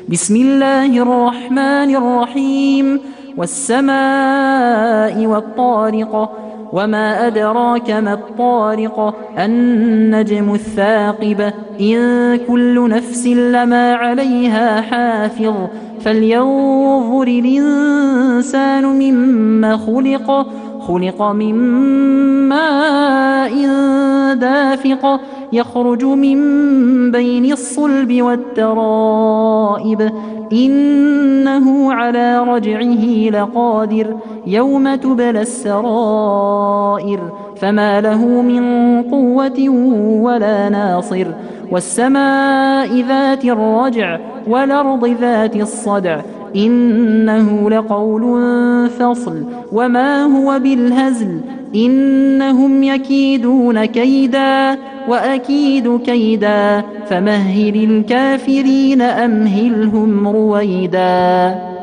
بسم الله الرحمن الرحيم والسماء والطارق وما أدراك ما الطارق النجم الثاقب إن كل نفس لما عليها حافظ فلينظر الإنسان مما خلق من ماء دافق يخرج من بين الصلب والترائب إنه على رجعه لقادر يوم تبلى السرائر فما له من قوة ولا ناصر والسماء ذات الرجع والأرض ذات الصدع إنه لقول فصل وما هو بالهزل إنهم يكيدون كيدا وأكيد كيدا فمهل الكافرين أمهلهم رويدا.